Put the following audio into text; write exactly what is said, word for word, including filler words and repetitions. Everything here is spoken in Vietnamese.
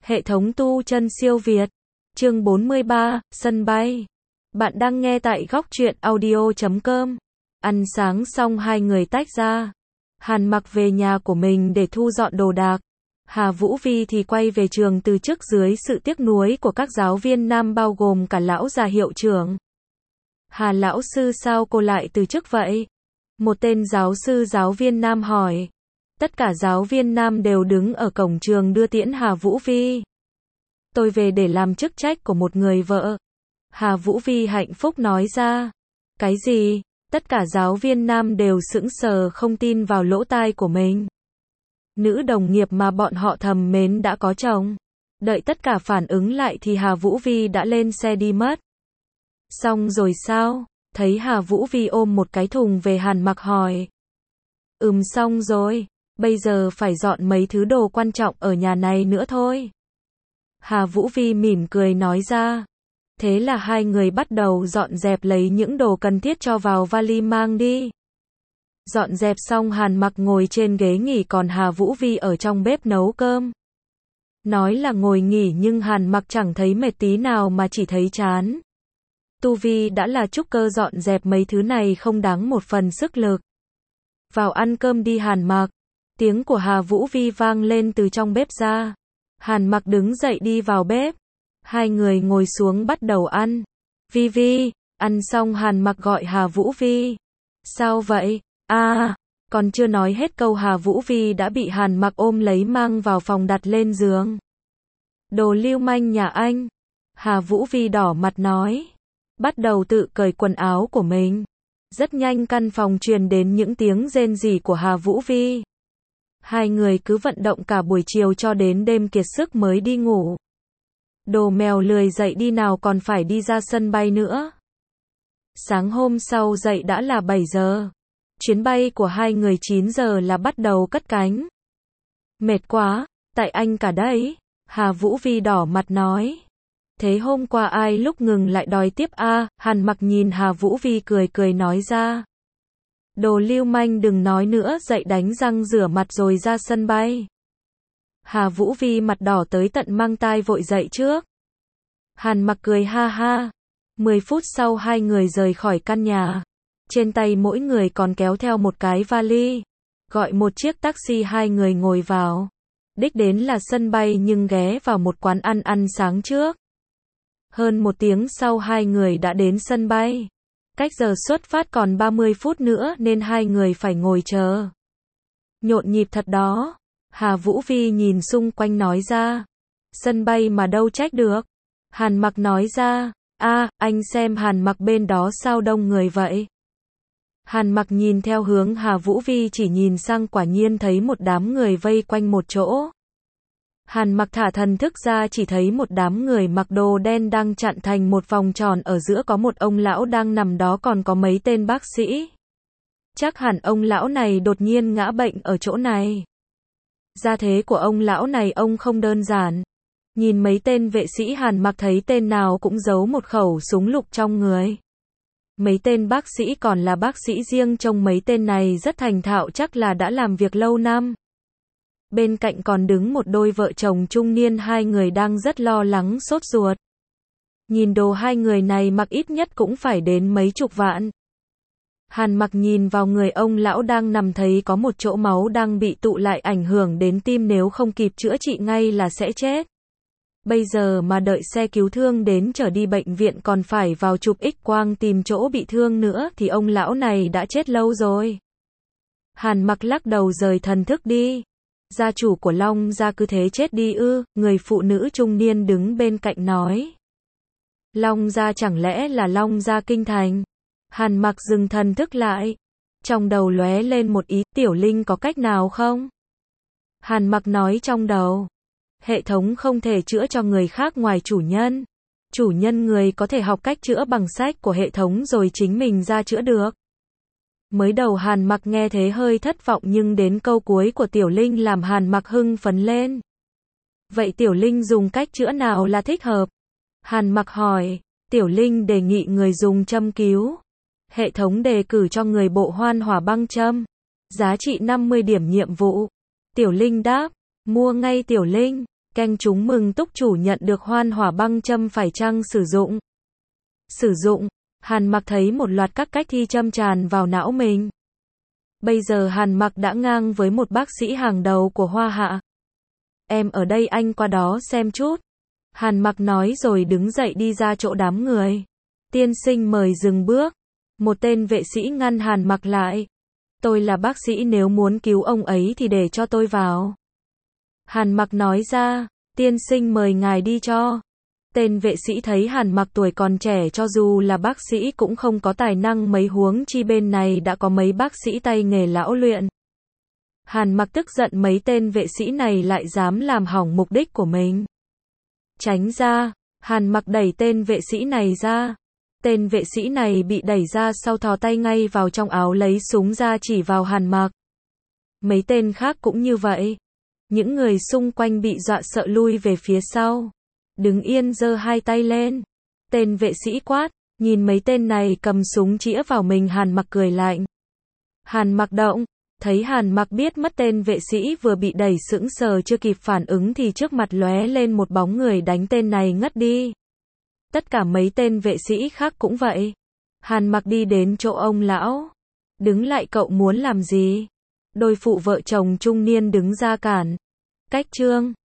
Hệ thống tu chân siêu Việt. Chương bốn mươi ba, sân bay. Bạn đang nghe tại góc truyện audio chấm com. Ăn sáng xong hai người tách ra. Hàn Mặc về nhà của mình để thu dọn đồ đạc. Hà Vũ Vi thì quay về trường từ chức dưới sự tiếc nuối của các giáo viên nam bao gồm cả lão già hiệu trưởng. Hà lão sư, sao cô lại từ chức vậy? Một tên giáo sư giáo viên nam hỏi. Tất cả giáo viên nam đều đứng ở cổng trường đưa tiễn Hà Vũ Vi. Tôi về để làm chức trách của một người vợ. Hà Vũ Vi hạnh phúc nói ra. Cái gì? Tất cả giáo viên nam đều sững sờ không tin vào lỗ tai của mình. Nữ đồng nghiệp mà bọn họ thầm mến đã có chồng. Đợi tất cả phản ứng lại thì Hà Vũ Vi đã lên xe đi mất. Xong rồi sao? Thấy Hà Vũ Vi ôm một cái thùng về, Hàn Mặc hỏi. Ừm, xong rồi. Bây giờ phải dọn mấy thứ đồ quan trọng ở nhà này nữa thôi. Hà Vũ Vi mỉm cười nói ra. Thế là hai người bắt đầu dọn dẹp, lấy những đồ cần thiết cho vào vali mang đi. Dọn dẹp xong, Hàn Mặc ngồi trên ghế nghỉ, còn Hà Vũ Vi ở trong bếp nấu cơm. Nói là ngồi nghỉ nhưng Hàn Mặc chẳng thấy mệt tí nào mà chỉ thấy chán. Tu vi đã là trúc cơ, dọn dẹp mấy thứ này không đáng một phần sức lực. Vào ăn cơm đi Hàn Mặc. Tiếng của Hà Vũ Vi vang lên từ trong bếp ra. Hàn Mặc đứng dậy đi vào bếp. Hai người ngồi xuống bắt đầu ăn. Vi Vi, ăn xong Hàn Mặc gọi Hà Vũ Vi. Sao vậy? À, còn chưa nói hết câu Hà Vũ Vi đã bị Hàn Mặc ôm lấy mang vào phòng đặt lên giường. Đồ lưu manh nhà anh. Hà Vũ Vi đỏ mặt nói. Bắt đầu tự cởi quần áo của mình. Rất nhanh căn phòng truyền đến những tiếng rên rỉ của Hà Vũ Vi. Hai người cứ vận động cả buổi chiều cho đến đêm kiệt sức mới đi ngủ. Đồ mèo lười dậy đi nào còn phải đi ra sân bay nữa. Sáng hôm sau dậy đã là bảy giờ. Chuyến bay của hai người chín giờ là bắt đầu cất cánh. Mệt quá, tại anh cả đấy. Hà Vũ Vi đỏ mặt nói. Thế hôm qua ai lúc ngừng lại đòi tiếp a? À? Hàn Mặc nhìn Hà Vũ Vi cười cười nói ra. Đồ lưu manh đừng nói nữa, dậy đánh răng rửa mặt rồi ra sân bay. Hà Vũ Vi mặt đỏ tới tận mang tai vội dậy trước. Hàn Mặc cười ha ha. Mười phút sau hai người rời khỏi căn nhà. Trên tay mỗi người còn kéo theo một cái vali. Gọi một chiếc taxi, hai người ngồi vào. Đích đến là sân bay nhưng ghé vào một quán ăn ăn sáng trước. Hơn một tiếng sau hai người đã đến sân bay. Cách giờ xuất phát còn ba mươi phút nữa nên hai người phải ngồi chờ. Nhộn nhịp thật đó. Hà Vũ Vi nhìn xung quanh nói ra. Sân bay mà đâu trách được. Hàn Mặc nói ra. A, anh xem Hàn Mặc bên đó sao đông người vậy? Hàn Mặc nhìn theo hướng Hà Vũ Vi chỉ nhìn sang, quả nhiên thấy một đám người vây quanh một chỗ. Hàn Mặc thả thần thức ra, chỉ thấy một đám người mặc đồ đen đang chặn thành một vòng tròn, ở giữa có một ông lão đang nằm đó, còn có mấy tên bác sĩ. Chắc hẳn ông lão này đột nhiên ngã bệnh ở chỗ này. Gia thế của ông lão này ông không đơn giản. Nhìn mấy tên vệ sĩ, Hàn Mặc thấy tên nào cũng giấu một khẩu súng lục trong người. Mấy tên bác sĩ còn là bác sĩ riêng, trông mấy tên này rất thành thạo, chắc là đã làm việc lâu năm. Bên cạnh còn đứng một đôi vợ chồng trung niên, hai người đang rất lo lắng sốt ruột. Nhìn đồ hai người này mặc ít nhất cũng phải đến mấy chục vạn. Hàn Mặc nhìn vào người ông lão đang nằm, thấy có một chỗ máu đang bị tụ lại, ảnh hưởng đến tim, nếu không kịp chữa trị ngay là sẽ chết. Bây giờ mà đợi xe cứu thương đến chở đi bệnh viện còn phải vào chụp X quang tìm chỗ bị thương nữa thì ông lão này đã chết lâu rồi. Hàn Mặc lắc đầu rời thần thức đi. Gia chủ của Long gia cứ thế chết đi ư? Người phụ nữ trung niên đứng bên cạnh nói. Long gia chẳng lẽ là Long gia kinh thành? Hàn Mặc dừng thần thức lại. Trong đầu lóe lên một ý, Tiểu Linh có cách nào không? Hàn Mặc nói trong đầu. Hệ thống không thể chữa cho người khác ngoài chủ nhân. Chủ nhân người có thể học cách chữa bằng sách của hệ thống rồi chính mình ra chữa được. Mới đầu Hàn Mặc nghe thế hơi thất vọng, nhưng đến câu cuối của Tiểu Linh làm Hàn Mặc hưng phấn lên. Vậy Tiểu Linh dùng cách chữa nào là thích hợp? Hàn Mặc hỏi. Tiểu Linh đề nghị người dùng châm cứu. Hệ thống đề cử cho người bộ hoan hỏa băng châm. Giá trị năm mươi điểm nhiệm vụ. Tiểu Linh đáp. Mua ngay Tiểu Linh. Canh chúng mừng túc chủ nhận được hoan hỏa băng châm phải chăng sử dụng? Sử dụng. Hàn Mặc thấy một loạt các cách thi châm tràn vào não mình. Bây giờ Hàn Mặc đã ngang với một bác sĩ hàng đầu của Hoa Hạ. Em ở đây, anh qua đó xem chút. Hàn Mặc nói rồi đứng dậy đi ra chỗ đám người. Tiên sinh mời dừng bước. Một tên vệ sĩ ngăn Hàn Mặc lại. Tôi là bác sĩ, nếu muốn cứu ông ấy thì để cho tôi vào. Hàn Mặc nói ra, tiên sinh mời ngài đi cho. Tên vệ sĩ thấy Hàn Mặc tuổi còn trẻ, cho dù là bác sĩ cũng không có tài năng mấy, huống chi bên này đã có mấy bác sĩ tay nghề lão luyện. Hàn Mặc tức giận mấy tên vệ sĩ này lại dám làm hỏng mục đích của mình. Tránh ra. Hàn Mặc đẩy tên vệ sĩ này ra. Tên vệ sĩ này bị đẩy ra sau thò tay ngay vào trong áo lấy súng ra chỉ vào Hàn Mặc. Mấy tên khác cũng như vậy. Những người xung quanh bị dọa sợ lui về phía sau. Đứng yên, giơ hai tay lên. Tên vệ sĩ quát, nhìn mấy tên này cầm súng chĩa vào mình. Hàn Mặc cười lạnh. Hàn Mặc động. Thấy Hàn Mặc biết mất, tên vệ sĩ vừa bị đẩy sững sờ, chưa kịp phản ứng thì trước mặt lóe lên một bóng người đánh tên này ngất đi. Tất cả mấy tên vệ sĩ khác cũng vậy. Hàn Mặc đi đến chỗ ông lão. Đứng lại, cậu muốn làm gì? Đôi phụ vợ chồng trung niên đứng ra cản. Cách trương.